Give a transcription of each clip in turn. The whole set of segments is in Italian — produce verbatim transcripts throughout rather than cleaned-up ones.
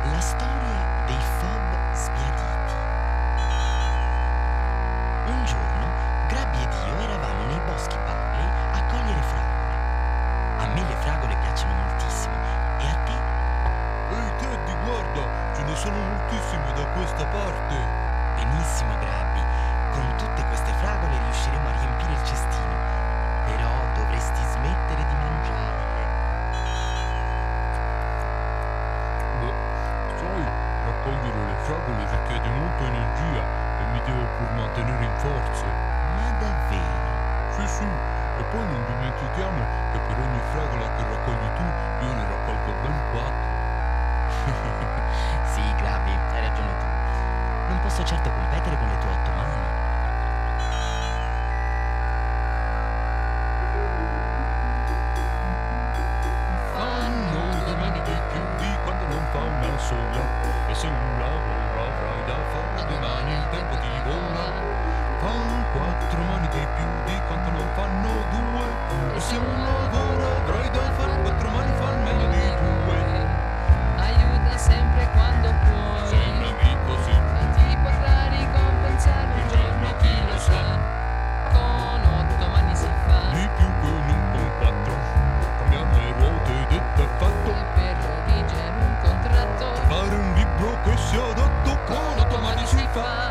La storia dei fob sbiaditi. Un giorno Grabby ed io eravamo nei boschi Barley a cogliere fragole. A me le fragole piacciono moltissimo. E a te? Ehi Teddy, guarda, ce ne sono moltissime da questa parte. Benissimo Grabby, con tutte queste fragole riusciremo a riempire il cestino. Però dovresti smettere di mangiarle. Beh, sai, raccogliere le fragole richiede molta energia e mi deve pur mantenere in forze. Ma davvero? Sì, sì, e poi non dimentichiamo che per ogni fragola che raccogli tu, io ne raccolgo ben quattro. Sì, Grabby, hai ragione tu. Non posso certo competere con le tue otto mani. Fanno le mani di più di quando non fa una sola. E se un lavoro avrai da fare domani il tempo ti vola. Fan quattro mani di più di quanto non fanno due. E se un lavoro avrai da fare quattro mani fan meglio di due. Aiuta sempre quando puoi. Sei un amico, sì. E ti potrà ricompensare un giorno, chi lo sa. Con otto mani si fa. Di più che non con quattro. Cambiamo le ruote, detto è fatto. E per redigere un contratto Fare un libro che sia adatto con otto mani si fa.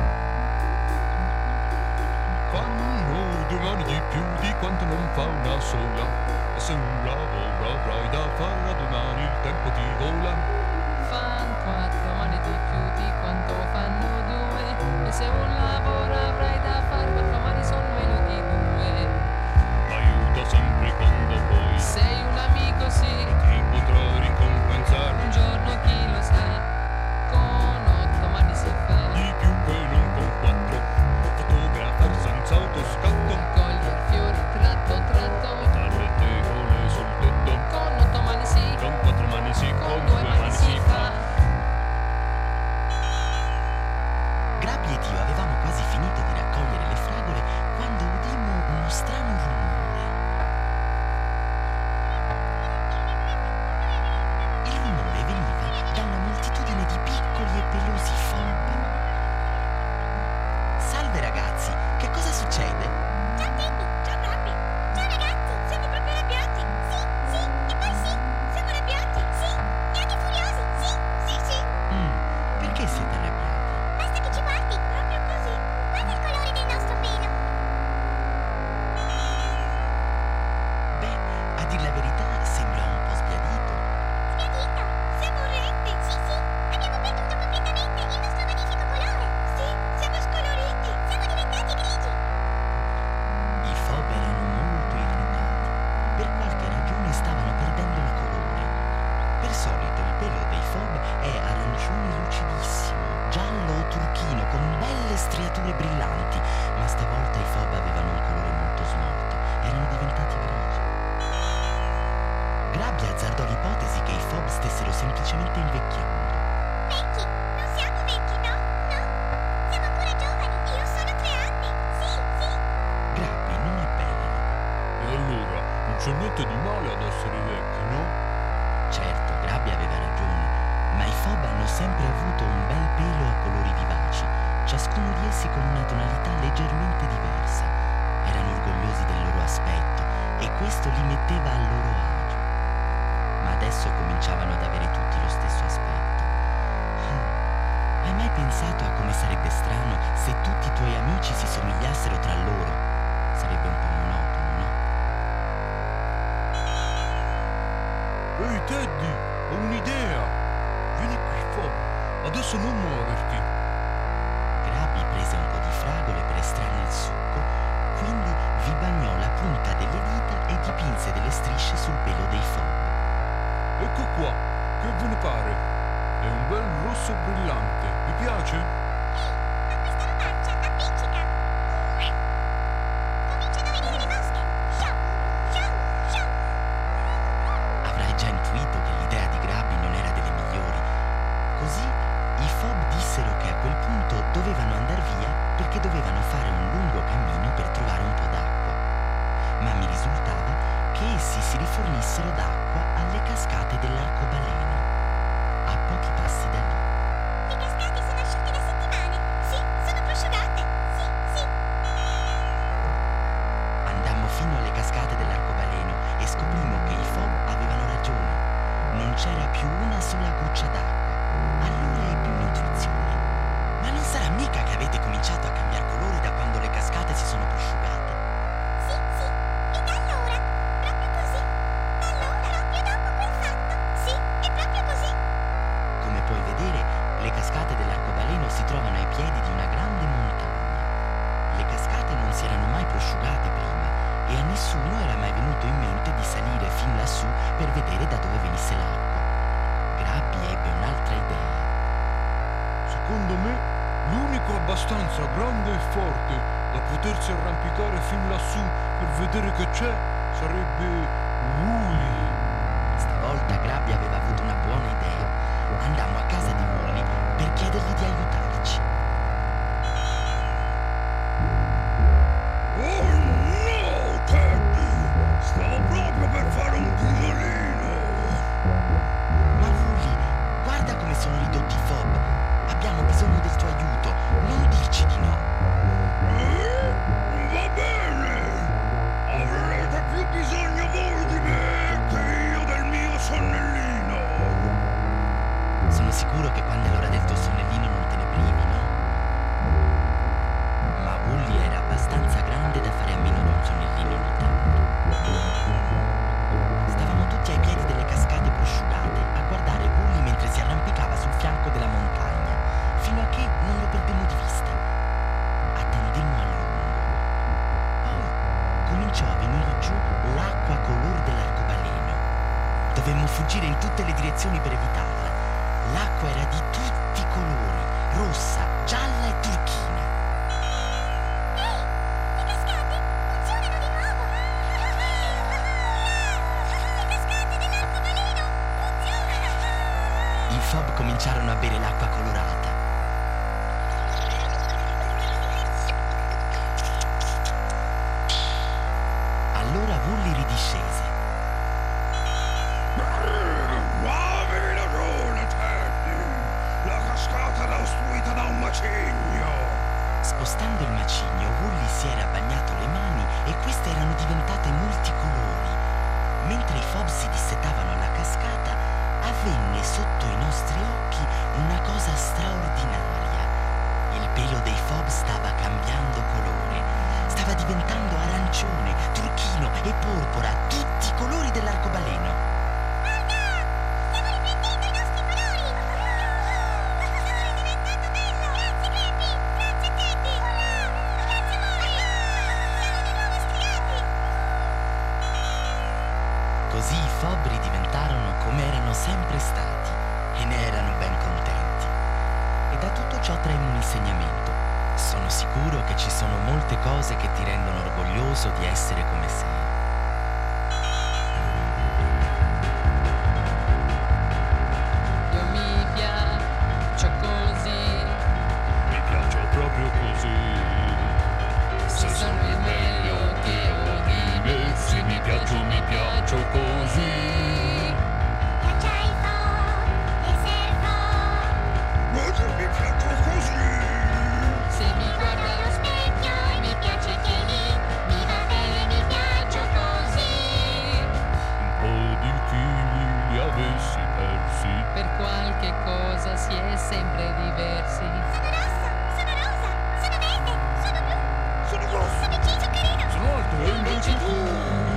Fanno due mani di più di quanto non fa una sola. E se un lavoro avrai da fare domani il tempo ti vola. Fan quattro mani di più di quanto fanno due. E se un lavoro avrai da fare, quattro mani sono meno di due. Aiuta sempre quando puoi. Sei un amico, sì. Ti potrà ricompensare. Un giorno, chi lo sa. Con otto mani si fa. Di più che non con quattro. Fotografare senza autoscatto. Coglier fiori tratto tratto. Dalle tegole sul tetto. Con otto mani sì. Con quattro mani si, Con due mani si fa. Grabby ed io avevamo quasi finito di raccogliere le fragole quando udimmo uno strano rumore. Il rumore veniva da una moltitudine di piccoli e pelosi fob. Salve ragazzi, che cosa succede? Ciao Teddy, ciao Grabby. Ciao ragazzi, siamo proprio arrabbiati. Sì, sì, e poi sì, siamo arrabbiati. Sì, e anche furiosi. Sì, sì, sì. Mm, perché siete arrabbiati? Basta che ci guardi, proprio così. Guarda il colore del nostro pelo. Beh, a dir la verità sembra un po' sbiadito. Sbiadito, siamo orrendi. Sì, sì, abbiamo perduto completamente il nostro magnifico colore. Sì, siamo scoloriti. Siamo diventati grigi. I fob erano molto irritati. Per qualche ragione stavano perdendo il colore. Per solito il pelo dei fob è arancione lucidissimo, giallo o turchino con belle striature brillanti, ma stavolta i fob avevano un colore molto smorto, erano diventati grigi. Grabby azzardò l'ipotesi che i fob stessero semplicemente invecchiando. Vecchi, non siamo vecchi, no? No. Siamo ancora giovani. Io ho solo tre anni. Sì, sì. Grabby, non è bello. E allora, non c'è niente di male ad essere vecchi, no? Certo, Grabby aveva ragione, ma i fob hanno sempre avuto un bel pelo a colori vivaci, ciascuno di essi con una tonalità leggermente diversa. Erano orgogliosi del loro aspetto e questo li metteva a loro agio. Ma adesso cominciavano ad avere tutti lo stesso aspetto. Ah, hai mai pensato a come sarebbe strano se tutti i tuoi amici si somigliassero tra loro? Sarebbe un po' monotono, no? Ehi Teddy, ho un'idea! Vieni qui, Fob, adesso non muoverti. Grabby prese un po' di fragole per estrarne il succo, quindi vi bagnò la punta delle dita e dipinse delle strisce sul pelo dei fob. Ecco qua, che ve ne pare? È un bel rosso brillante, vi piace? Ehi, ma questa robaccia appiccica. Cominciano a venire le mosche. Show, show, show. Avrai già intuito che l'idea di Grabby non era delle migliori. Così i fob dissero che a quel punto dovevano andar via perché dovevano fare un lungo cammino per trovare un po' d'acqua. Ma mi risultava che essi si rifornissero d'acqua alle cascate dell'arcobaleno, a pochi passi vedere da dove venisse l'acqua. Grabby ebbe un'altra idea. Secondo me, l'unico abbastanza grande e forte da potersi arrampicare fin lassù per vedere che c'è sarebbe Wooly. Stavolta Grabby aveva avuto una buona idea. Andammo a casa di Wooly per chiedergli di aiutarci. Oh no, Teddy! Stavo proprio per fare un pisolino! Ma Wooly, guarda come sono ridotti i fob. Abbiamo bisogno del tuo aiuto. Non dirci di no. Eh? Va bene! Avrete più bisogno voi di me che io del mio sonnellino! Sono sicuro che quando è l'ora del tuo sonnellino non te ne privi, no? Ma Wooly era abbastanza grande da fare a meno di un sonnellino ogni tanto. Stavamo tutti ai piedi delle cascate prosciugate a guardare Wooly mentre si arrampicava sul fianco della montagna, fino a che non lo perdemmo di vista. Attendemmo a lungo. Poi cominciò a venire giù l'acqua color dell'arcobaleno. Dovemmo fuggire in tutte le direzioni per evitarla. L'acqua era di tutti i colori, rossa, gialla e turchina. Ehi, le cascate funzionano di nuovo! Le cascate dell'arcobaleno funzionano! I fob cominciarono a bere l'acqua colorata. Allora Wooly ridiscese. Avevi ragione, Teddy! La cascata era ostruita da un macigno! Spostando il macigno, Wooly si era bagnato le mani e queste erano diventate multicolori. Mentre i fob si dissettavano alla cascata, avvenne sotto i nostri occhi una cosa straordinaria. Il pelo dei fob stava cambiando colore. Stava diventando arancione, turchino e porpora, tutti i colori dell'arcobaleno. Stiamo riprendendo i nostri colori! Sono ridiventato bello! Grazie, Grabby! Grazie, Teddy! Grazie a voi! Siamo di nuovo striati! Così i fob ridiventarono come erano sempre stati e ne erano ben contenti. E da tutto ciò traemmo un insegnamento. Sono sicuro che ci sono molte cose che ti rendono orgoglioso di essere come sei. Io mi piaccio così, Mi piace proprio così. se sono il meglio che ho di me, Se mi piaccio, mi piaccio così. Caccia il fob e servo! Ma che mi piaccio così! se mi guarda allo specchio e mi piace che lì, mi va bene, mi piaccio così. Un po' di chili li avessi persi. Per qualche cosa si è sempre diversi. Sono rosso! Sono rosa! Sono verde! Sono blu! Sono grosso! Sono piccino, carino! Sono alto e invece tu